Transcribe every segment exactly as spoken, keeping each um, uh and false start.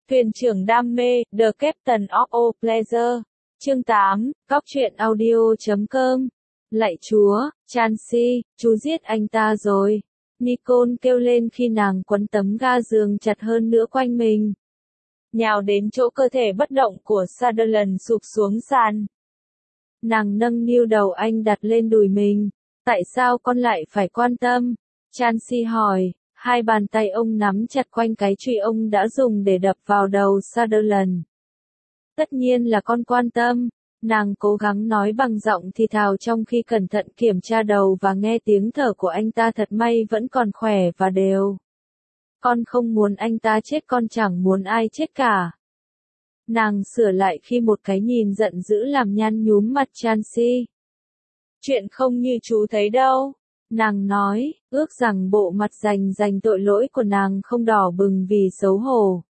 Thuyền trưởng đam mê, The Captain of All Pleasure. Chương tám, Cóc truyện audio chấm com. Lạy Chúa, Chansey, chú giết anh ta rồi. Nicole kêu lên khi nàng quấn tấm ga giường chặt hơn nữa quanh mình. Nhào đến chỗ cơ thể bất động của Sutherland sụp xuống sàn. Nàng nâng niu đầu anh đặt lên đùi mình. Tại sao con lại phải quan tâm? Chansey hỏi. Hai bàn tay ông nắm chặt quanh cái chùy ông đã dùng để đập vào đầu Sutherland. Tất nhiên là con quan tâm. Nàng cố gắng nói bằng giọng thì thào trong khi cẩn thận kiểm tra đầu và nghe tiếng thở của anh ta, thật may vẫn còn khỏe và đều. Con không muốn anh ta chết, con chẳng muốn ai chết cả. Nàng sửa lại khi một cái nhìn giận dữ làm nhăn nhúm mặt Chansey. Chuyện không như chú thấy đâu. Nàng nói, ước rằng bộ mặt rành rành tội lỗi của nàng không đỏ bừng vì xấu hổ.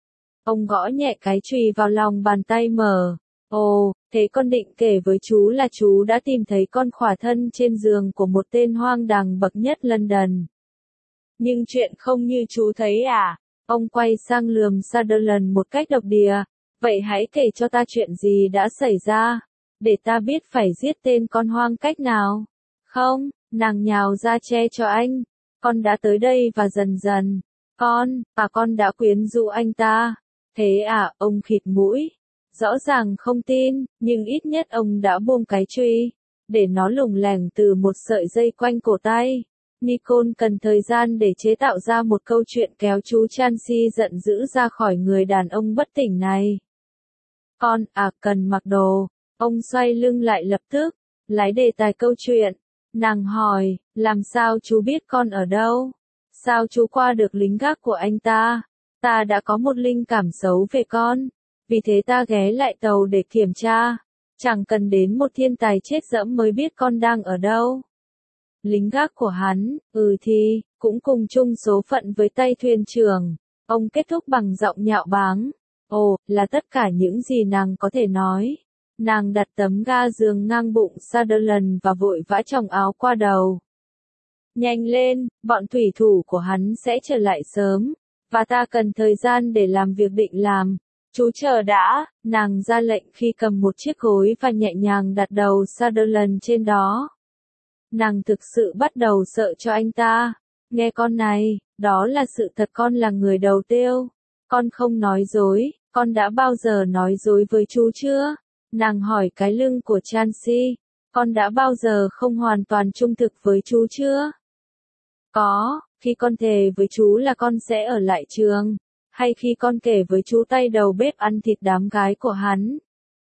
Ông gõ nhẹ cái chùy vào lòng bàn tay mở. Ồ, thế con định kể với chú là chú đã tìm thấy con khỏa thân trên giường của một tên hoang đàng bậc nhất London. Nhưng chuyện không như chú thấy à? Ông quay sang lườm Sutherland một cách độc địa. Vậy hãy kể cho ta chuyện gì đã xảy ra, để ta biết phải giết tên con hoang cách nào. Không, nàng nhào ra che cho anh. Con đã tới đây và dần dần. Con, à con đã quyến rũ anh ta. Thế à, ông khịt mũi. Rõ ràng không tin, nhưng ít nhất ông đã buông cái chùy, để nó lủng lẻng từ một sợi dây quanh cổ tay. Nicole cần thời gian để chế tạo ra một câu chuyện kéo chú Chansey giận dữ ra khỏi người đàn ông bất tỉnh này. Con, à cần mặc đồ. Ông xoay lưng lại lập tức, lái đề tài câu chuyện. Nàng hỏi, làm sao chú biết con ở đâu? Sao chú qua được lính gác của anh ta? Ta đã có một linh cảm xấu về con. Vì thế ta ghé lại tàu để kiểm tra. Chẳng cần đến một thiên tài chết dẫm mới biết con đang ở đâu. Lính gác của hắn, ừ thì, cũng cùng chung số phận với tay thuyền trưởng. Ông kết thúc bằng giọng nhạo báng. Ồ, là tất cả những gì nàng có thể nói. Nàng đặt tấm ga giường ngang bụng Sutherland và vội vã choàng áo qua đầu. Nhanh lên, bọn thủy thủ của hắn sẽ trở lại sớm. Và ta cần thời gian để làm việc định làm. Chú chờ đã, nàng ra lệnh khi cầm một chiếc gối và nhẹ nhàng đặt đầu Sutherland trên đó. Nàng thực sự bắt đầu sợ cho anh ta. Nghe con này, đó là sự thật, con là người đầu tiêu. Con không nói dối, con đã bao giờ nói dối với chú chưa? Nàng hỏi cái lưng của Chansey. Con đã bao giờ không hoàn toàn trung thực với chú chưa? Có, khi con thề với chú là con sẽ ở lại trường. Hay khi con kể với chú tay đầu bếp ăn thịt đám gái của hắn.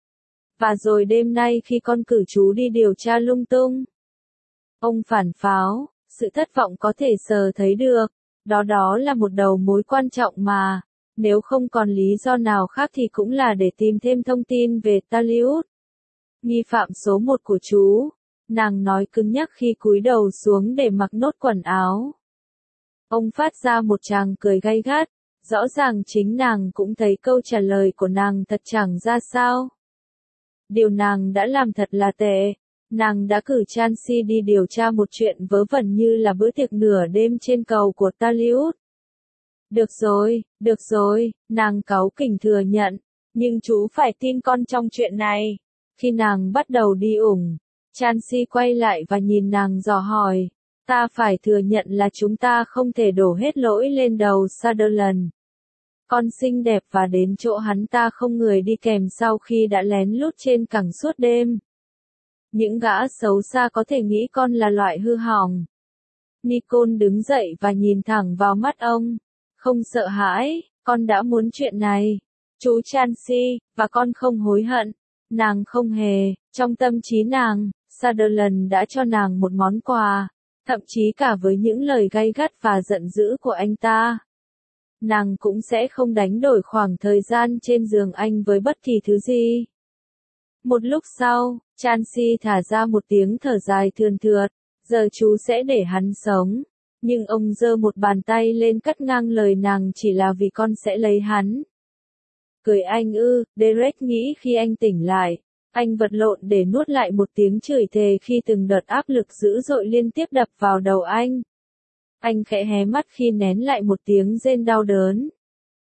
Và rồi đêm nay khi con cử chú đi điều tra lung tung. Ông phản pháo, sự thất vọng có thể sờ thấy được. Đó đó là một đầu mối quan trọng mà. Nếu không còn lý do nào khác thì cũng là để tìm thêm thông tin về Taliud. Nghi phạm số một của chú. Nàng nói cứng nhắc khi cúi đầu xuống để mặc nốt quần áo. Ông phát ra một tràng cười gay gắt. Rõ ràng chính nàng cũng thấy câu trả lời của nàng thật chẳng ra sao. Điều nàng đã làm thật là tệ. Nàng đã cử Chansey đi điều tra một chuyện vớ vẩn như là bữa tiệc nửa đêm trên cầu của Taliud. Được rồi, được rồi, nàng cáu kỉnh thừa nhận. Nhưng chú phải tin con trong chuyện này. Khi nàng bắt đầu đi ủng, Chansey quay lại và nhìn nàng dò hỏi. Ta phải thừa nhận là chúng ta không thể đổ hết lỗi lên đầu Sutherland. Con xinh đẹp và đến chỗ hắn ta không người đi kèm sau khi đã lén lút trên cảng suốt đêm. Những gã xấu xa có thể nghĩ con là loại hư hỏng. Nicole đứng dậy và nhìn thẳng vào mắt ông. Không sợ hãi, con đã muốn chuyện này. Chú Chansey, và con không hối hận. Nàng không hề, trong tâm trí nàng, Sutherland đã cho nàng một món quà. Thậm chí cả với những lời gay gắt và giận dữ của anh ta. Nàng cũng sẽ không đánh đổi khoảng thời gian trên giường anh với bất kỳ thứ gì. Một lúc sau, Chansey thả ra một tiếng thở dài thườn thượt. Giờ chú sẽ để hắn sống. Nhưng ông giơ một bàn tay lên cắt ngang lời nàng, chỉ là vì con sẽ lấy hắn. Cười anh ư, Derek nghĩ khi anh tỉnh lại. Anh vật lộn để nuốt lại một tiếng chửi thề khi từng đợt áp lực dữ dội liên tiếp đập vào đầu anh. Anh khẽ hé mắt khi nén lại một tiếng rên đau đớn.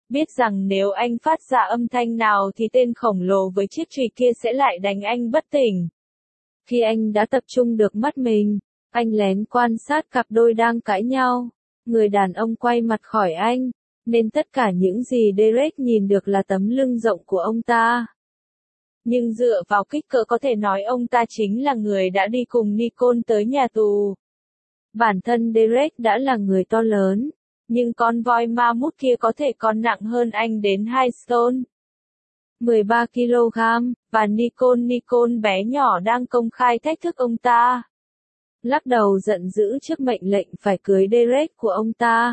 biết rằng nếu anh phát ra âm thanh nào thì tên khổng lồ với chiếc chùy kia sẽ lại đánh anh bất tỉnh. Khi anh đã tập trung được mắt mình, anh lén quan sát cặp đôi đang cãi nhau. Người đàn ông quay mặt khỏi anh, nên tất cả những gì Derek nhìn được là tấm lưng rộng của ông ta. Nhưng dựa vào kích cỡ có thể nói ông ta chính là người đã đi cùng Nicole tới nhà tù. Bản thân Derek đã là người to lớn, nhưng con voi ma mút kia có thể còn nặng hơn anh đến hai stone. mười ba ki lô gam, và Nicole Nicole bé nhỏ đang công khai thách thức ông ta. Lắc đầu giận dữ trước mệnh lệnh phải cưới Derek của ông ta.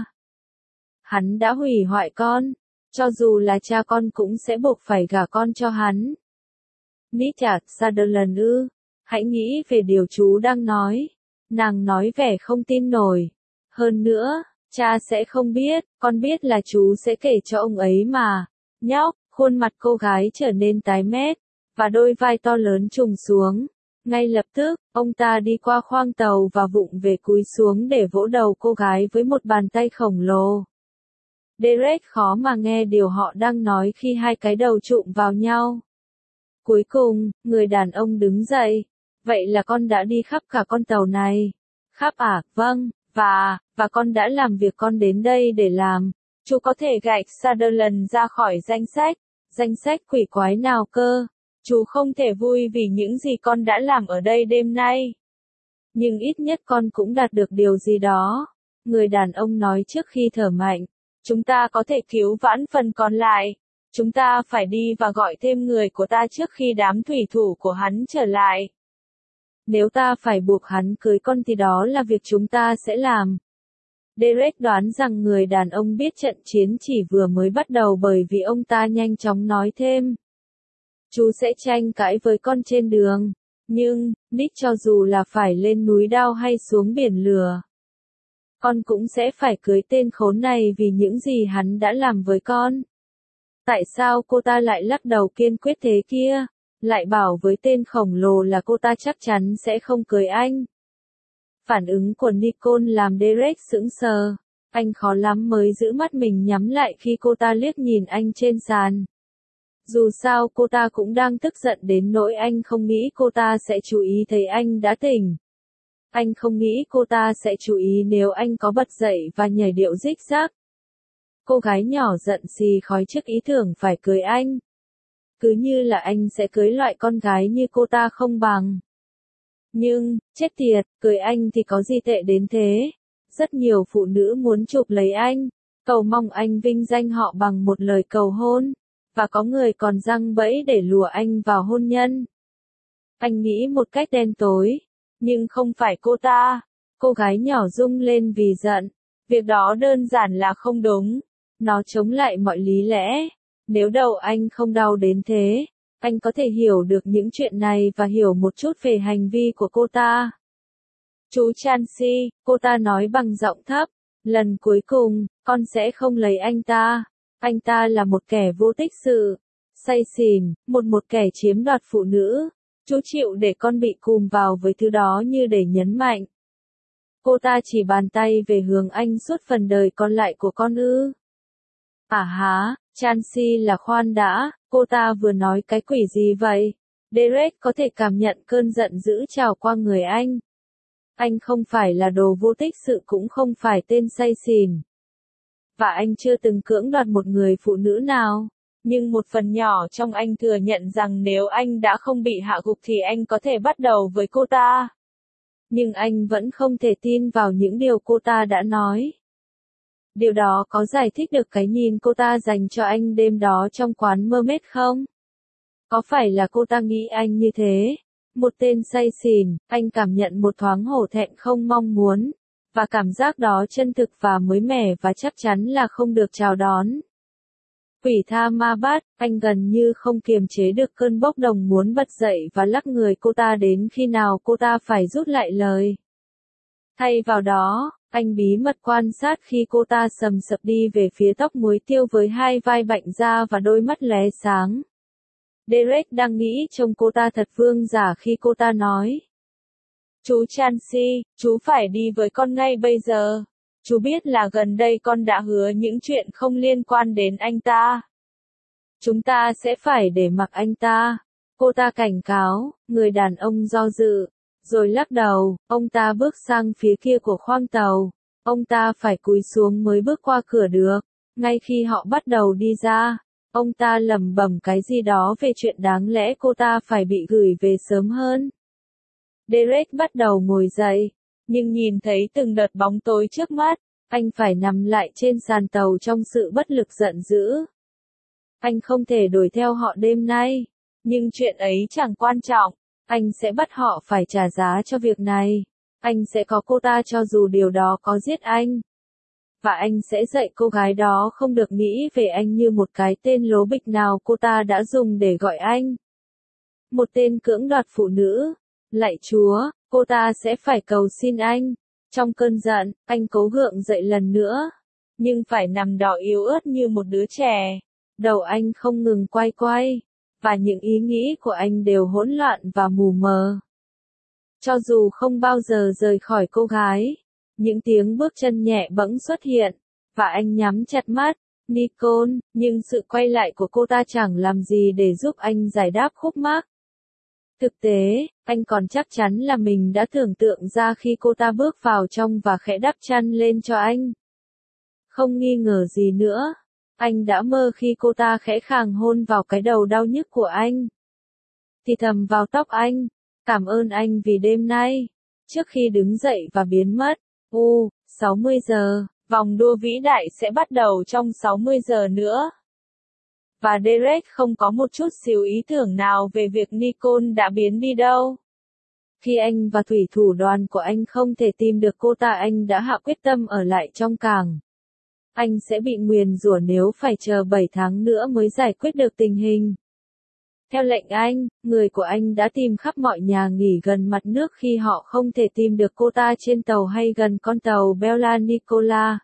Hắn đã hủy hoại con, cho dù là cha con cũng sẽ buộc phải gả con cho hắn. Richard Sutherland ư, hãy nghĩ về điều chú đang nói. Nàng nói vẻ không tin nổi. Hơn nữa, cha sẽ không biết, con biết là chú sẽ kể cho ông ấy mà. Nhóc, khuôn mặt cô gái trở nên tái mét, và đôi vai to lớn trùng xuống. Ngay lập tức, ông ta đi qua khoang tàu và vụng về cúi xuống để vỗ đầu cô gái với một bàn tay khổng lồ. Derek khó mà nghe điều họ đang nói khi hai cái đầu chụm vào nhau. Cuối cùng, người đàn ông đứng dậy. Vậy là con đã đi khắp cả con tàu này. Khắp à, vâng, và, và con đã làm việc con đến đây để làm. Chú có thể gạch Sutherland ra khỏi danh sách. Danh sách quỷ quái nào cơ? Chú không thể vui vì những gì con đã làm ở đây đêm nay. Nhưng ít nhất con cũng đạt được điều gì đó. Người đàn ông nói trước khi thở mạnh. Chúng ta có thể cứu vãn phần còn lại. Chúng ta phải đi và gọi thêm người của ta trước khi đám thủy thủ của hắn trở lại. Nếu ta phải buộc hắn cưới con thì đó là việc chúng ta sẽ làm. Derek đoán rằng người đàn ông biết trận chiến chỉ vừa mới bắt đầu bởi vì ông ta nhanh chóng nói thêm. Chú sẽ tranh cãi với con trên đường. Nhưng, Nick cho dù là phải lên núi đao hay xuống biển lửa. Con cũng sẽ phải cưới tên khốn này vì những gì hắn đã làm với con. Tại sao cô ta lại lắc đầu kiên quyết thế kia? Lại bảo với tên khổng lồ là cô ta chắc chắn sẽ không cưới anh. Phản ứng của Nicole làm Derek sững sờ. Anh khó lắm mới giữ mắt mình nhắm lại khi cô ta liếc nhìn anh trên sàn. Dù sao cô ta cũng đang tức giận đến nỗi anh không nghĩ cô ta sẽ chú ý thấy anh đã tỉnh. Anh không nghĩ cô ta sẽ chú ý nếu anh có bật dậy và nhảy điệu rích rác. Cô gái nhỏ giận xì khói trước ý tưởng phải cưới anh. Cứ như là anh sẽ cưới loại con gái như cô ta không bằng. Nhưng, chết tiệt, cưới anh thì có gì tệ đến thế? Rất nhiều phụ nữ muốn chụp lấy anh, cầu mong anh vinh danh họ bằng một lời cầu hôn, và có người còn giăng bẫy để lùa anh vào hôn nhân. Anh nghĩ một cách đen tối, nhưng không phải cô ta. Cô gái nhỏ rung lên vì giận. Việc đó đơn giản là không đúng. Nó chống lại mọi lý lẽ. Nếu đầu anh không đau đến thế, anh có thể hiểu được những chuyện này và hiểu một chút về hành vi của cô ta. Chú Chansey, cô ta nói bằng giọng thấp, lần cuối cùng, con sẽ không lấy anh ta. Anh ta là một kẻ vô tích sự, say xỉn, một một kẻ chiếm đoạt phụ nữ. Chú chịu để con bị cùm vào với thứ đó như để nhấn mạnh. Cô ta chỉ bàn tay về hướng anh suốt phần đời còn lại của con ư. À há, Chansey là khoan đã, cô ta vừa nói cái quỷ gì vậy? Derek có thể cảm nhận cơn giận dữ trào qua người anh. Anh không phải là đồ vô tích sự cũng không phải tên say xỉn. Và anh chưa từng cưỡng đoạt một người phụ nữ nào. Nhưng một phần nhỏ trong anh thừa nhận rằng nếu anh đã không bị hạ gục thì anh có thể bắt đầu với cô ta. Nhưng anh vẫn không thể tin vào những điều cô ta đã nói. Điều đó có giải thích được cái nhìn cô ta dành cho anh đêm đó trong quán Mermaid không? Có phải là cô ta nghĩ anh như thế? Một tên say xỉn, anh cảm nhận một thoáng hổ thẹn không mong muốn. Và cảm giác đó chân thực và mới mẻ và chắc chắn là không được chào đón. Quỷ tha ma bát, anh gần như không kiềm chế được cơn bốc đồng muốn bật dậy và lắc người cô ta đến khi nào cô ta phải rút lại lời. Thay vào đó, anh bí mật quan sát khi cô ta sầm sập đi về phía tóc muối tiêu với hai vai bạnh ra và đôi mắt lóe sáng. Derek đang nghĩ trông cô ta thật vương giả khi cô ta nói. Chú Chansey, chú phải đi với con ngay bây giờ. Chú biết là gần đây con đã hứa những chuyện không liên quan đến anh ta. Chúng ta sẽ phải để mặc anh ta. Cô ta cảnh cáo, người đàn ông do dự, rồi lắc đầu, ông ta bước sang phía kia của khoang tàu. Ông ta phải cúi xuống mới bước qua cửa được. Ngay khi họ bắt đầu đi ra, ông ta lẩm bẩm cái gì đó về chuyện đáng lẽ cô ta phải bị gửi về sớm hơn. Derek bắt đầu ngồi dậy, nhưng nhìn thấy từng đợt bóng tối trước mắt, anh phải nằm lại trên sàn tàu trong sự bất lực giận dữ. Anh không thể đuổi theo họ đêm nay, nhưng chuyện ấy chẳng quan trọng, anh sẽ bắt họ phải trả giá cho việc này. Anh sẽ có cô ta cho dù điều đó có giết anh. Và anh sẽ dạy cô gái đó không được nghĩ về anh như một cái tên lố bịch nào cô ta đã dùng để gọi anh. Một tên cưỡng đoạt phụ nữ. Lạy Chúa, cô ta sẽ phải cầu xin anh. Trong cơn giận, anh cố gượng dậy lần nữa. Nhưng phải nằm đỏ yếu ớt như một đứa trẻ. Đầu anh không ngừng quay quay. Và những ý nghĩ của anh đều hỗn loạn và mù mờ. Cho dù không bao giờ rời khỏi cô gái, những tiếng bước chân nhẹ bẫng xuất hiện, và anh nhắm chặt mắt, Nicole, nhưng sự quay lại của cô ta chẳng làm gì để giúp anh giải đáp khúc mắc. Thực tế, anh còn chắc chắn là mình đã tưởng tượng ra khi cô ta bước vào trong và khẽ đắp chăn lên cho anh. Không nghi ngờ gì nữa, anh đã mơ khi cô ta khẽ khàng hôn vào cái đầu đau nhức của anh. Thì thầm vào tóc anh. Cảm ơn anh vì đêm nay. Trước khi đứng dậy và biến mất. U, sáu mươi giờ, vòng đua vĩ đại sẽ bắt đầu trong sáu mươi giờ nữa. Và Derek không có một chút xíu ý tưởng nào về việc Nicole đã biến đi đâu. Khi anh và thủy thủ đoàn của anh không thể tìm được cô ta, anh đã hạ quyết tâm ở lại trong cảng. Anh sẽ bị nguyền rủa nếu phải chờ bảy tháng nữa mới giải quyết được tình hình. Theo lệnh anh, người của anh đã tìm khắp mọi nhà nghỉ gần mặt nước khi họ không thể tìm được cô ta trên tàu hay gần con tàu Bella Nicola.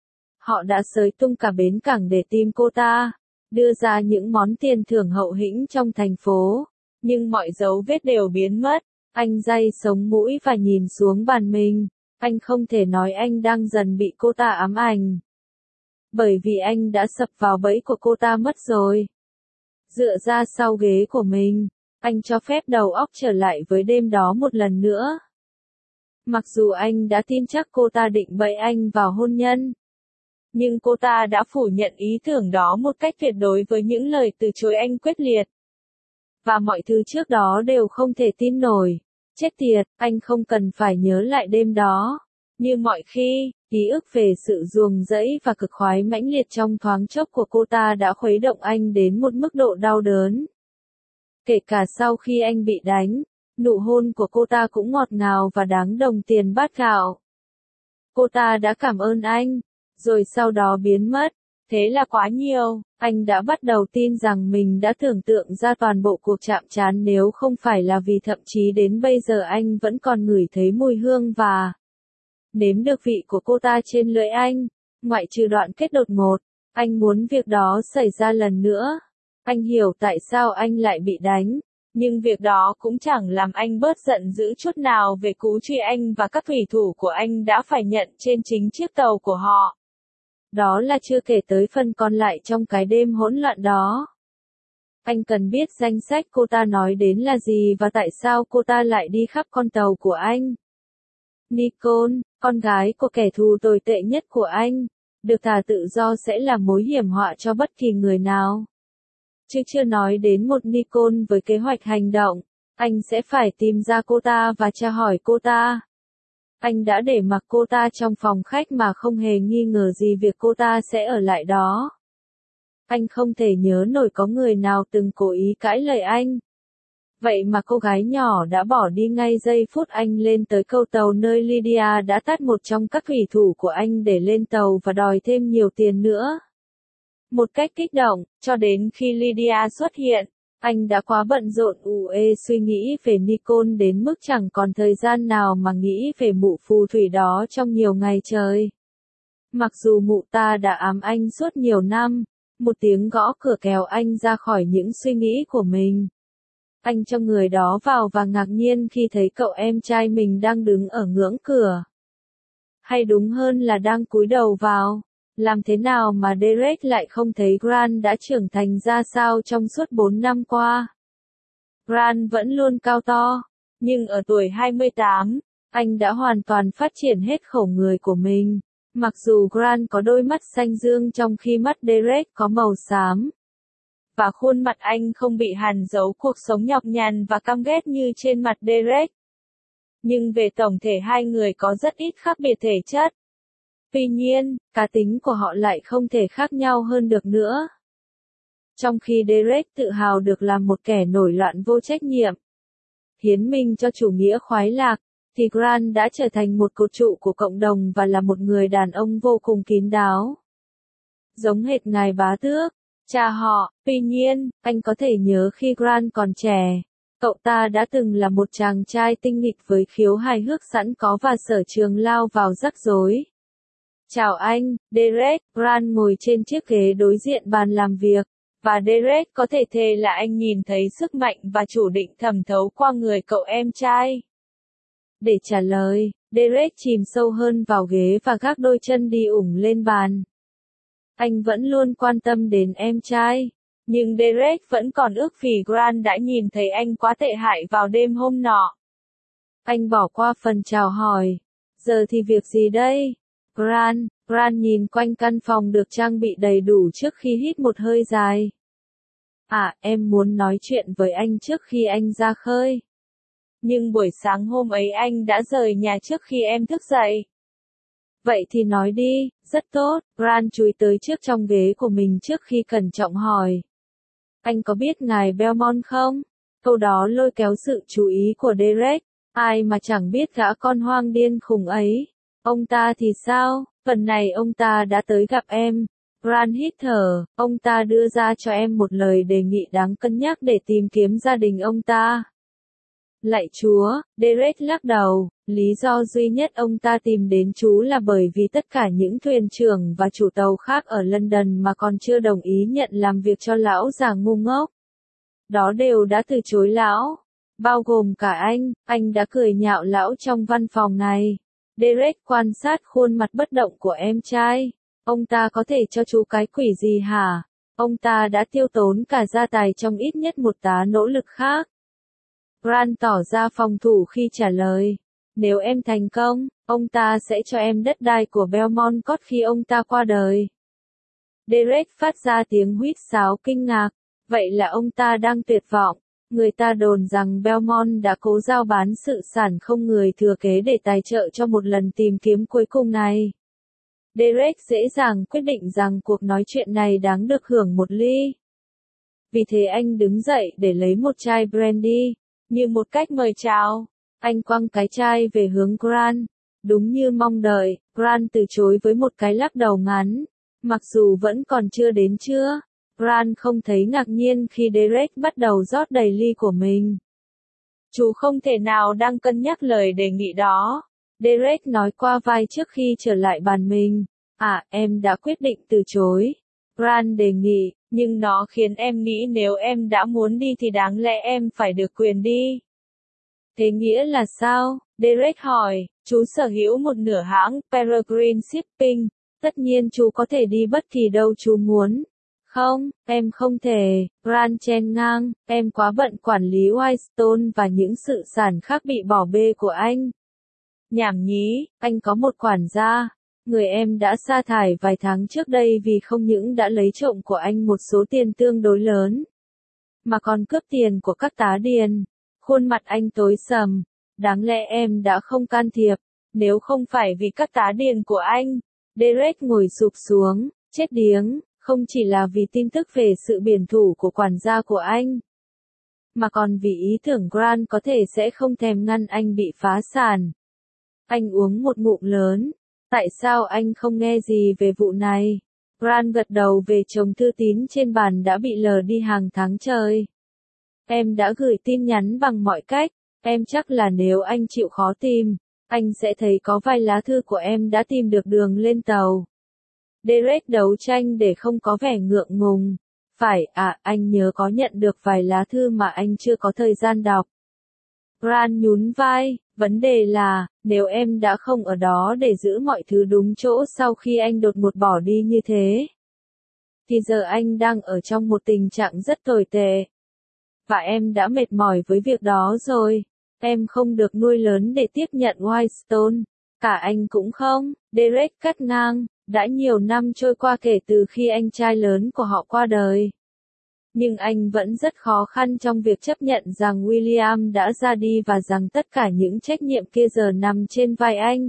Họ đã xới tung cả bến cảng để tìm cô ta, đưa ra những món tiền thưởng hậu hĩnh trong thành phố, nhưng mọi dấu vết đều biến mất. Anh day sống mũi và nhìn xuống bàn mình. Anh không thể nói anh đang dần bị cô ta ám ảnh. Bởi vì anh đã sập vào bẫy của cô ta mất rồi. Dựa ra sau ghế của mình, anh cho phép đầu óc trở lại với đêm đó một lần nữa. Mặc dù anh đã tin chắc cô ta định bẫy anh vào hôn nhân, nhưng cô ta đã phủ nhận ý tưởng đó một cách tuyệt đối với những lời từ chối anh quyết liệt. Và mọi thứ trước đó đều không thể tin nổi. Chết tiệt, anh không cần phải nhớ lại đêm đó. Như mọi khi, ký ức về sự ruồng rẫy và cực khoái mãnh liệt trong thoáng chốc của cô ta đã khuấy động anh đến một mức độ đau đớn. Kể cả sau khi anh bị đánh, nụ hôn của cô ta cũng ngọt ngào và đáng đồng tiền bát gạo. Cô ta đã cảm ơn anh, rồi sau đó biến mất. Thế là quá nhiều. Anh đã bắt đầu tin rằng mình đã tưởng tượng ra toàn bộ cuộc chạm trán, nếu không phải là vì thậm chí đến bây giờ anh vẫn còn ngửi thấy mùi hương và nếm được vị của cô ta trên lưỡi anh. Ngoại trừ đoạn kết đột ngột, anh muốn việc đó xảy ra lần nữa. Anh hiểu tại sao anh lại bị đánh, nhưng việc đó cũng chẳng làm anh bớt giận dữ chút nào về cú truy anh và các thủy thủ của anh đã phải nhận trên chính chiếc tàu của họ. Đó là chưa kể tới phần còn lại trong cái đêm hỗn loạn đó. Anh cần biết danh sách cô ta nói đến là gì và tại sao cô ta lại đi khắp con tàu của anh. Nicole, con gái của kẻ thù tồi tệ nhất của anh, được thả tự do sẽ là mối hiểm họa cho bất kỳ người nào. Chứ chưa nói đến một Nicole với kế hoạch hành động, anh sẽ phải tìm ra cô ta và tra hỏi cô ta. Anh đã để mặc cô ta trong phòng khách mà không hề nghi ngờ gì việc cô ta sẽ ở lại đó. Anh không thể nhớ nổi có người nào từng cố ý cãi lời anh. Vậy mà cô gái nhỏ đã bỏ đi ngay giây phút anh lên tới câu tàu nơi Lydia đã tát một trong các thủy thủ của anh để lên tàu và đòi thêm nhiều tiền nữa. Một cách kích động, cho đến khi Lydia xuất hiện, anh đã quá bận rộn ù ê suy nghĩ về Nicole đến mức chẳng còn thời gian nào mà nghĩ về mụ phù thủy đó trong nhiều ngày trời. Mặc dù mụ ta đã ám anh suốt nhiều năm, một tiếng gõ cửa kéo anh ra khỏi những suy nghĩ của mình. Anh cho người đó vào và ngạc nhiên khi thấy cậu em trai mình đang đứng ở ngưỡng cửa. Hay đúng hơn là đang cúi đầu vào. Làm thế nào mà Derek lại không thấy Grant đã trưởng thành ra sao trong suốt bốn năm qua? Grant vẫn luôn cao to, nhưng ở tuổi hai mươi tám, anh đã hoàn toàn phát triển hết khẩu người của mình. Mặc dù Grant có đôi mắt xanh dương trong khi mắt Derek có màu xám. Và khuôn mặt anh không bị hằn dấu cuộc sống nhọc nhằn và căm ghét như trên mặt Derek. Nhưng về tổng thể hai người có rất ít khác biệt thể chất. Tuy nhiên, cá tính của họ lại không thể khác nhau hơn được nữa. Trong khi Derek tự hào được làm một kẻ nổi loạn vô trách nhiệm, hiến mình cho chủ nghĩa khoái lạc, thì Grant đã trở thành một cột trụ của cộng đồng và là một người đàn ông vô cùng kín đáo. Giống hệt ngài bá tước, cha họ. Tuy nhiên, anh có thể nhớ khi Grant còn trẻ, cậu ta đã từng là một chàng trai tinh nghịch với khiếu hài hước sẵn có và sở trường lao vào rắc rối. Chào anh, Derek. Grant ngồi trên chiếc ghế đối diện bàn làm việc, và Derek có thể thề là anh nhìn thấy sức mạnh và chủ định thẩm thấu qua người cậu em trai. Để trả lời, Derek chìm sâu hơn vào ghế và gác đôi chân đi ủng lên bàn. Anh vẫn luôn quan tâm đến em trai, nhưng Derek vẫn còn ước vì Grant đã nhìn thấy anh quá tệ hại vào đêm hôm nọ. Anh bỏ qua phần chào hỏi. Giờ thì việc gì đây? Grant, Grant nhìn quanh căn phòng được trang bị đầy đủ trước khi hít một hơi dài. À, em muốn nói chuyện với anh trước khi anh ra khơi. Nhưng buổi sáng hôm ấy anh đã rời nhà trước khi em thức dậy. Vậy thì nói đi. Rất tốt. Grant chúi tới trước trong ghế của mình trước khi cẩn trọng hỏi. Anh có biết ngài Belmont không? Câu đó lôi kéo sự chú ý của Derek. Ai mà chẳng biết gã con hoang điên khùng ấy. Ông ta thì sao? Phần này ông ta đã tới gặp em. Grant hít thở. Ông ta đưa ra cho em một lời đề nghị đáng cân nhắc để tìm kiếm gia đình ông ta. Lạy Chúa, Derek lắc đầu. Lý do duy nhất ông ta tìm đến chú là bởi vì tất cả những thuyền trưởng và chủ tàu khác ở London mà còn chưa đồng ý nhận làm việc cho lão già ngu ngốc đó đều đã từ chối lão. Bao gồm cả anh. Anh đã cười nhạo lão trong văn phòng này. Derek quan sát khuôn mặt bất động của em trai. Ông ta có thể cho chú cái quỷ gì hả? Ông ta đã tiêu tốn cả gia tài trong ít nhất một tá nỗ lực khác. Grant tỏ ra phòng thủ khi trả lời. Nếu em thành công, ông ta sẽ cho em đất đai của Belmont Court khi ông ta qua đời. Derek phát ra tiếng huýt sáo kinh ngạc. Vậy là ông ta đang tuyệt vọng. Người ta đồn rằng Belmont đã cố giao bán sự sản không người thừa kế để tài trợ cho một lần tìm kiếm cuối cùng này. Derek dễ dàng quyết định rằng cuộc nói chuyện này đáng được hưởng một ly. Vì thế anh đứng dậy để lấy một chai brandy, như một cách mời chào. Anh quăng cái chai về hướng Grant. Đúng như mong đợi, Grant từ chối với một cái lắc đầu ngắn. Mặc dù vẫn còn chưa đến trưa, Grant không thấy ngạc nhiên khi Derek bắt đầu rót đầy ly của mình. Chú không thể nào đang cân nhắc lời đề nghị đó. Derek nói qua vai trước khi trở lại bàn mình. À, em đã quyết định từ chối. Grant đề nghị, nhưng nó khiến em nghĩ nếu em đã muốn đi thì đáng lẽ em phải được quyền đi. Thế nghĩa là sao? Derek hỏi. Chú sở hữu một nửa hãng Peregrine Shipping. Tất nhiên chú có thể đi bất kỳ đâu chú muốn. Không, em không thể. Grant chen ngang. Em quá bận quản lý Whitestone và những sự sản khác bị bỏ bê của anh. Nhảm nhí, anh có một quản gia. Người em đã sa thải vài tháng trước đây vì không những đã lấy trộm của anh một số tiền tương đối lớn, mà còn cướp tiền của các tá điền. Khuôn mặt anh tối sầm. Đáng lẽ em đã không can thiệp, nếu không phải vì các tá điền của anh. Derek ngồi sụp xuống, chết điếng, không chỉ là vì tin tức về sự biển thủ của quản gia của anh, mà còn vì ý tưởng Grant có thể sẽ không thèm ngăn anh bị phá sản. Anh uống một ngụm lớn. Tại sao anh không nghe gì về vụ này? Grant gật đầu về chồng thư tín trên bàn đã bị lờ đi hàng tháng trời. Em đã gửi tin nhắn bằng mọi cách. Em chắc là nếu anh chịu khó tìm, anh sẽ thấy có vài lá thư của em đã tìm được đường lên tàu. Derek đấu tranh để không có vẻ ngượng ngùng. Phải, à, anh nhớ có nhận được vài lá thư mà anh chưa có thời gian đọc. Grant nhún vai. Vấn đề là, Nếu em đã không ở đó để giữ mọi thứ đúng chỗ sau khi anh đột ngột bỏ đi như thế, thì giờ anh đang ở trong một tình trạng rất tồi tệ. Và em đã mệt mỏi với việc đó rồi. Em không được nuôi lớn để tiếp nhận Whitestone. Cả anh cũng không. Derek cắt ngang. Đã nhiều năm trôi qua kể từ khi anh trai lớn của họ qua đời. Nhưng anh vẫn rất khó khăn trong việc chấp nhận rằng William đã ra đi và rằng tất cả những trách nhiệm kia giờ nằm trên vai anh.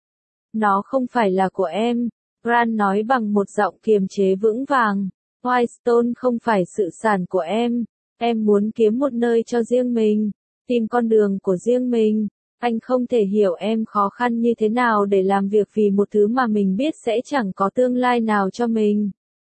Nó không phải là của em, Grant nói bằng một giọng kiềm chế vững vàng. Whitestone không phải sự sản của em. Em muốn kiếm một nơi cho riêng mình, tìm con đường của riêng mình. Anh không thể hiểu em khó khăn như thế nào để làm việc vì một thứ mà mình biết sẽ chẳng có tương lai nào cho mình.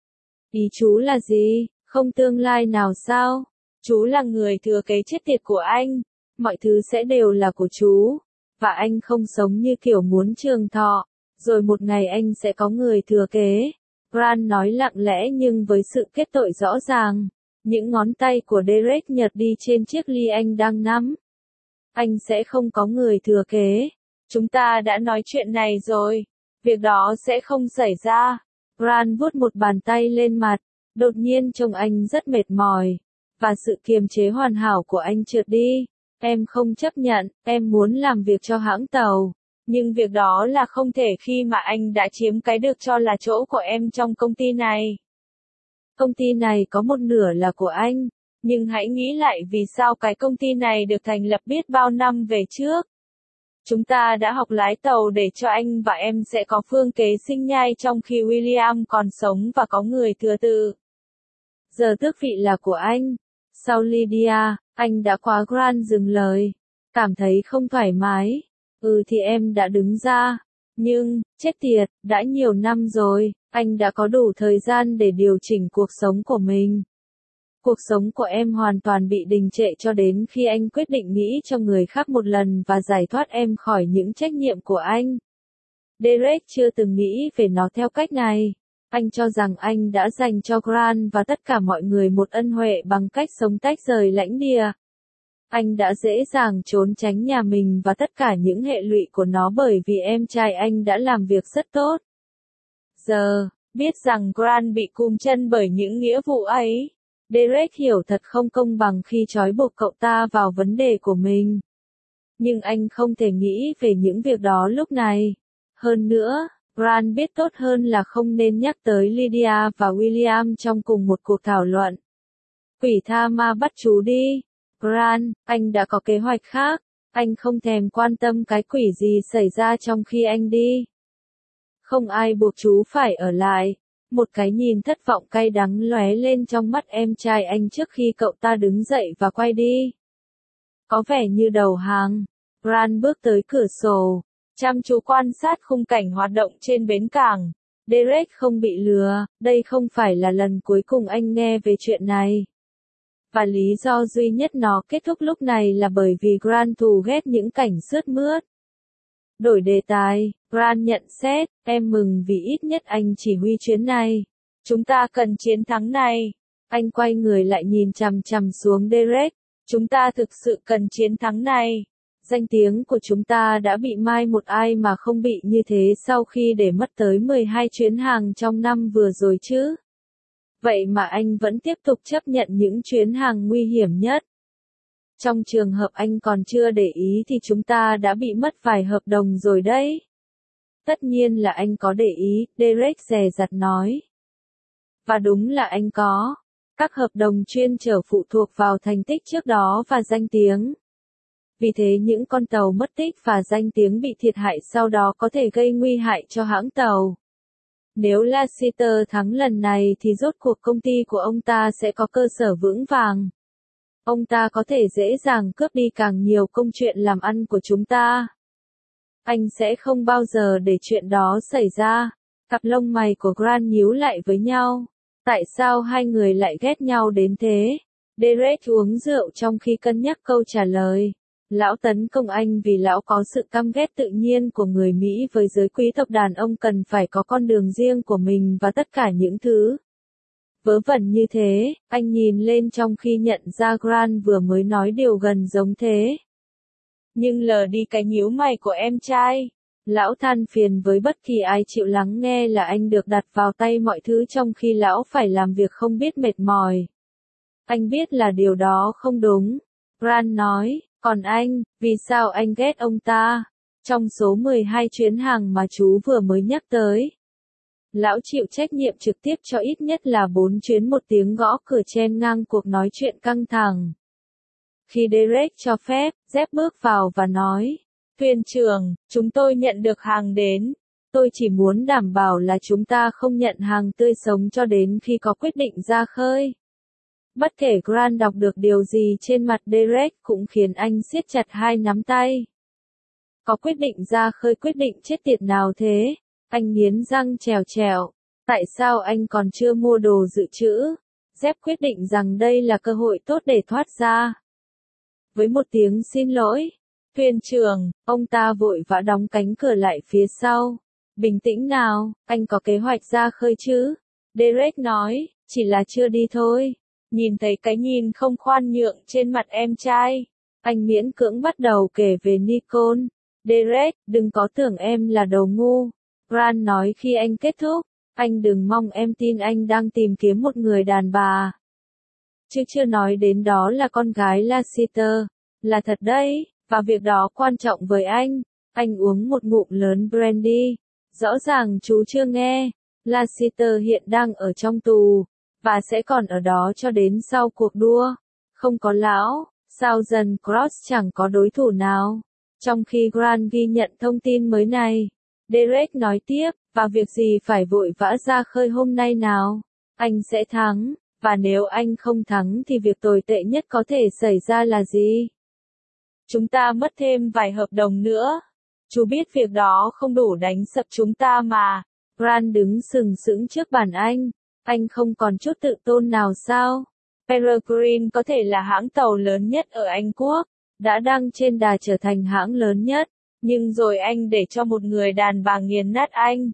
Ý chú là gì? Không tương lai nào sao? Chú là người thừa kế chết tiệt của anh. Mọi thứ sẽ đều là của chú. Và anh không sống như kiểu muốn trường thọ. Rồi một ngày anh sẽ có người thừa kế. Grant nói lặng lẽ nhưng với sự kết tội rõ ràng. Những ngón tay của Derek nhợt đi trên chiếc ly anh đang nắm. Anh sẽ không có người thừa kế. Chúng ta đã nói chuyện này rồi. Việc đó sẽ không xảy ra. Grant vuốt một bàn tay lên mặt. Đột nhiên trông anh rất mệt mỏi. Và sự kiềm chế hoàn hảo của anh trượt đi. Em không chấp nhận, em muốn làm việc cho hãng tàu. Nhưng việc đó là không thể khi mà anh đã chiếm cái được cho là chỗ của em trong công ty này. Công ty này có một nửa là của anh. Nhưng hãy nghĩ lại vì sao cái công ty này được thành lập biết bao năm về trước. Chúng ta đã học lái tàu để cho anh và em sẽ có phương kế sinh nhai trong khi William còn sống và có người thừa tự. Giờ tước vị là của anh. Sau Lydia, anh đã quá. Grant dừng lời. Cảm thấy không thoải mái. Ừ thì em đã đứng ra. Nhưng, chết tiệt, đã nhiều năm rồi, anh đã có đủ thời gian để điều chỉnh cuộc sống của mình. Cuộc sống của em hoàn toàn bị đình trệ cho đến khi anh quyết định nghĩ cho người khác một lần và giải thoát em khỏi những trách nhiệm của anh. Derek chưa từng nghĩ về nó theo cách này. Anh cho rằng anh đã dành cho Grant và tất cả mọi người một ân huệ bằng cách sống tách rời lãnh địa. Anh đã dễ dàng trốn tránh nhà mình và tất cả những hệ lụy của nó bởi vì em trai anh đã làm việc rất tốt. Giờ, biết rằng Grant bị cùm chân bởi những nghĩa vụ ấy, Derek hiểu thật không công bằng khi trói buộc cậu ta vào vấn đề của mình. Nhưng anh không thể nghĩ về những việc đó lúc này. Hơn nữa, Grant biết tốt hơn là không nên nhắc tới Lydia và William trong cùng một cuộc thảo luận. Quỷ tha ma bắt chú đi. Grant, anh đã có kế hoạch khác. Anh không thèm quan tâm cái quỷ gì xảy ra trong khi anh đi. Không ai buộc chú phải ở lại. Một cái nhìn thất vọng cay đắng lóe lên trong mắt em trai anh trước khi cậu ta đứng dậy và quay đi. Có vẻ như đầu hàng. Grant bước tới cửa sổ, chăm chú quan sát khung cảnh hoạt động trên bến cảng. Derek không bị lừa, đây không phải là lần cuối cùng anh nghe về chuyện này. Và lý do duy nhất nó kết thúc lúc này là bởi vì Grant thù ghét những cảnh sướt mướt. Đổi đề tài, Grant nhận xét, em mừng vì ít nhất anh chỉ huy chuyến này. Chúng ta cần chiến thắng này. Anh quay người lại nhìn chằm chằm xuống Derek. Chúng ta thực sự cần chiến thắng này. Danh tiếng của chúng ta đã bị mai một ai mà không bị như thế sau khi để mất tới mười hai chuyến hàng trong năm vừa rồi chứ. Vậy mà anh vẫn tiếp tục chấp nhận những chuyến hàng nguy hiểm nhất. Trong trường hợp anh còn chưa để ý thì chúng ta đã bị mất vài hợp đồng rồi đấy. Tất nhiên là anh có để ý, Derek dè dặt nói. Và đúng là anh có. Các hợp đồng chuyên chở phụ thuộc vào thành tích trước đó và danh tiếng. Vì thế những con tàu mất tích và danh tiếng bị thiệt hại sau đó có thể gây nguy hại cho hãng tàu. Nếu Lassiter thắng lần này thì rốt cuộc công ty của ông ta sẽ có cơ sở vững vàng. Ông ta có thể dễ dàng cướp đi càng nhiều công chuyện làm ăn của chúng ta. Anh sẽ không bao giờ để chuyện đó xảy ra. Cặp lông mày của Grant nhíu lại với nhau. Tại sao hai người lại ghét nhau đến thế? Derek uống rượu trong khi cân nhắc câu trả lời. Lão tấn công anh vì lão có sự căm ghét tự nhiên của người Mỹ với giới quý tộc đàn ông cần phải có con đường riêng của mình và tất cả những thứ vớ vẩn như thế. Anh nhìn lên trong khi nhận ra Grant vừa mới nói điều gần giống thế. nhưng lờ đi cái nhíu mày của em trai. Lão than phiền với bất kỳ ai chịu lắng nghe là anh được đặt vào tay mọi thứ trong khi lão phải làm việc không biết mệt mỏi. Anh biết là điều đó không đúng. Grant nói, còn anh, vì sao anh ghét ông ta? Trong số mười hai chuyến hàng mà chú vừa mới nhắc tới, lão chịu trách nhiệm trực tiếp cho ít nhất là bốn chuyến một tiếng gõ cửa chen ngang cuộc nói chuyện căng thẳng. Khi Derek cho phép, Jeff bước vào và nói, thuyền trưởng, chúng tôi nhận được hàng đến. Tôi chỉ muốn đảm bảo là chúng ta không nhận hàng tươi sống cho đến khi có quyết định ra khơi. Bất kể Grant đọc được điều gì trên mặt Derek cũng khiến anh siết chặt hai nắm tay. Có quyết định ra khơi, quyết định chết tiệt nào thế? Anh nghiến răng trèo trèo. Tại sao anh còn chưa mua đồ dự trữ? Jeff quyết định rằng đây là cơ hội tốt để thoát ra. Với một tiếng xin lỗi, thuyền trưởng, ông ta vội vã đóng cánh cửa lại phía sau. Bình tĩnh nào, anh có kế hoạch ra khơi chứ? Derek nói, chỉ là chưa đi thôi. Nhìn thấy cái nhìn không khoan nhượng trên mặt em trai, anh miễn cưỡng bắt đầu kể về Nicole. Derek, đừng có tưởng em là đồ ngu. Grant nói khi anh kết thúc, anh đừng mong em tin anh đang tìm kiếm một người đàn bà. Chứ chưa nói đến đó là con gái Lassiter. Là thật đấy, và việc đó quan trọng với anh. Anh uống một ngụm lớn brandy. Rõ ràng chú chưa nghe. Lassiter hiện đang ở trong tù, và sẽ còn ở đó cho đến sau cuộc đua. Không có lão, Southern Cross chẳng có đối thủ nào. Trong khi Grant ghi nhận thông tin mới này, Derek nói tiếp, và việc gì phải vội vã ra khơi hôm nay nào? Anh sẽ thắng, và nếu anh không thắng thì việc tồi tệ nhất có thể xảy ra là gì? Chúng ta mất thêm vài hợp đồng nữa. Chú biết việc đó không đủ đánh sập chúng ta mà. Grant đứng sừng sững trước bàn anh. Anh không còn chút tự tôn nào sao? Peregrine có thể là hãng tàu lớn nhất ở Anh Quốc, đã đang trên đà trở thành hãng lớn nhất, nhưng rồi anh để cho một người đàn bà nghiền nát anh.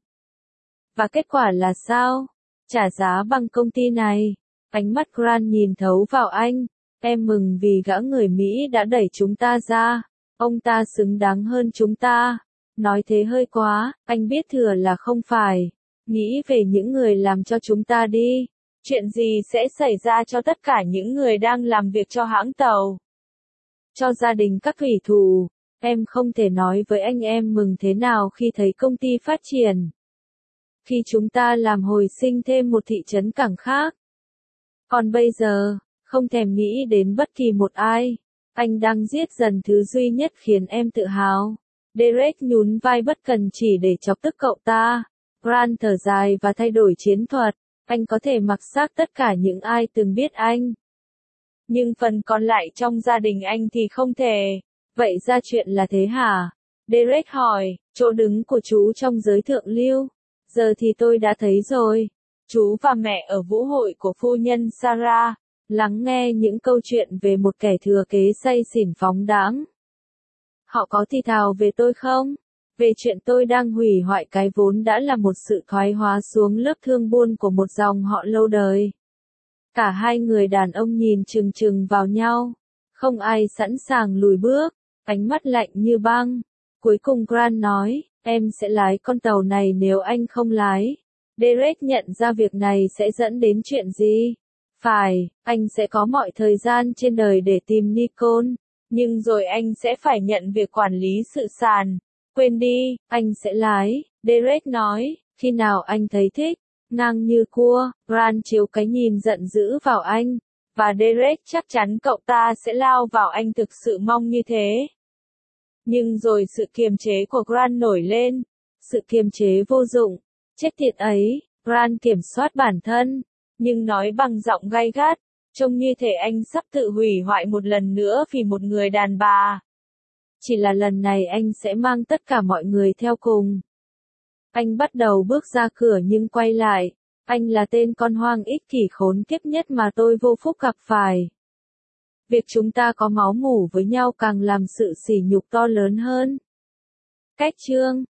Và kết quả là sao? Trả giá bằng công ty này. Ánh mắt Grant nhìn thấu vào anh. Em mừng vì gã người Mỹ đã đẩy chúng ta ra. Ông ta xứng đáng hơn chúng ta. Nói thế hơi quá, anh biết thừa là không phải. Nghĩ về những người làm cho chúng ta đi. Chuyện gì sẽ xảy ra cho tất cả những người đang làm việc cho hãng tàu? Cho gia đình các thủy thủ. Em không thể nói với anh em mừng thế nào khi thấy công ty phát triển. Khi chúng ta làm hồi sinh thêm một thị trấn cảng khác. Còn bây giờ, không thèm nghĩ đến bất kỳ một ai. Anh đang giết dần thứ duy nhất khiến em tự hào. Derek nhún vai bất cần chỉ để chọc tức cậu ta. Grant thở dài và thay đổi chiến thuật. Anh có thể mặc xác tất cả những ai từng biết anh. Nhưng phần còn lại trong gia đình anh thì không thể. Vậy ra chuyện là thế hả? Derek hỏi, chỗ đứng của chú trong giới thượng lưu. Giờ thì tôi đã thấy rồi. Chú và mẹ ở vũ hội của phu nhân Sarah, lắng nghe những câu chuyện về một kẻ thừa kế say xỉn phóng đãng. Họ có thì thào về tôi không? Về chuyện tôi đang hủy hoại cái vốn đã là một sự thoái hóa xuống lớp thương buôn của một dòng họ lâu đời. Cả hai người đàn ông nhìn chừng chừng vào nhau. Không ai sẵn sàng lùi bước, ánh mắt lạnh như băng. Cuối cùng Grant nói, em sẽ lái con tàu này nếu anh không lái. Derek nhận ra việc này sẽ dẫn đến chuyện gì? Phải, anh sẽ có mọi thời gian trên đời để tìm Nicole. Nhưng rồi anh sẽ phải nhận việc quản lý sự sàn. Quên đi, anh sẽ lái, Derek nói, khi nào anh thấy thích. Ngang như cua, Grant chiếu cái nhìn giận dữ vào anh. Và Derek chắc chắn cậu ta sẽ lao vào anh, thực sự mong như thế. Nhưng rồi sự kiềm chế của Grant nổi lên. Sự kiềm chế vô dụng. Chết tiệt ấy, Grant kiểm soát bản thân. Nhưng nói bằng giọng gay gắt. Trông như thể anh sắp tự hủy hoại một lần nữa vì một người đàn bà. Chỉ là lần này anh sẽ mang tất cả mọi người theo cùng. Anh bắt đầu bước ra cửa nhưng quay lại. Anh là tên con hoang ích kỷ khốn kiếp nhất mà tôi vô phúc gặp phải. Việc chúng ta có máu mủ với nhau càng làm sự sỉ nhục to lớn hơn. Cách chương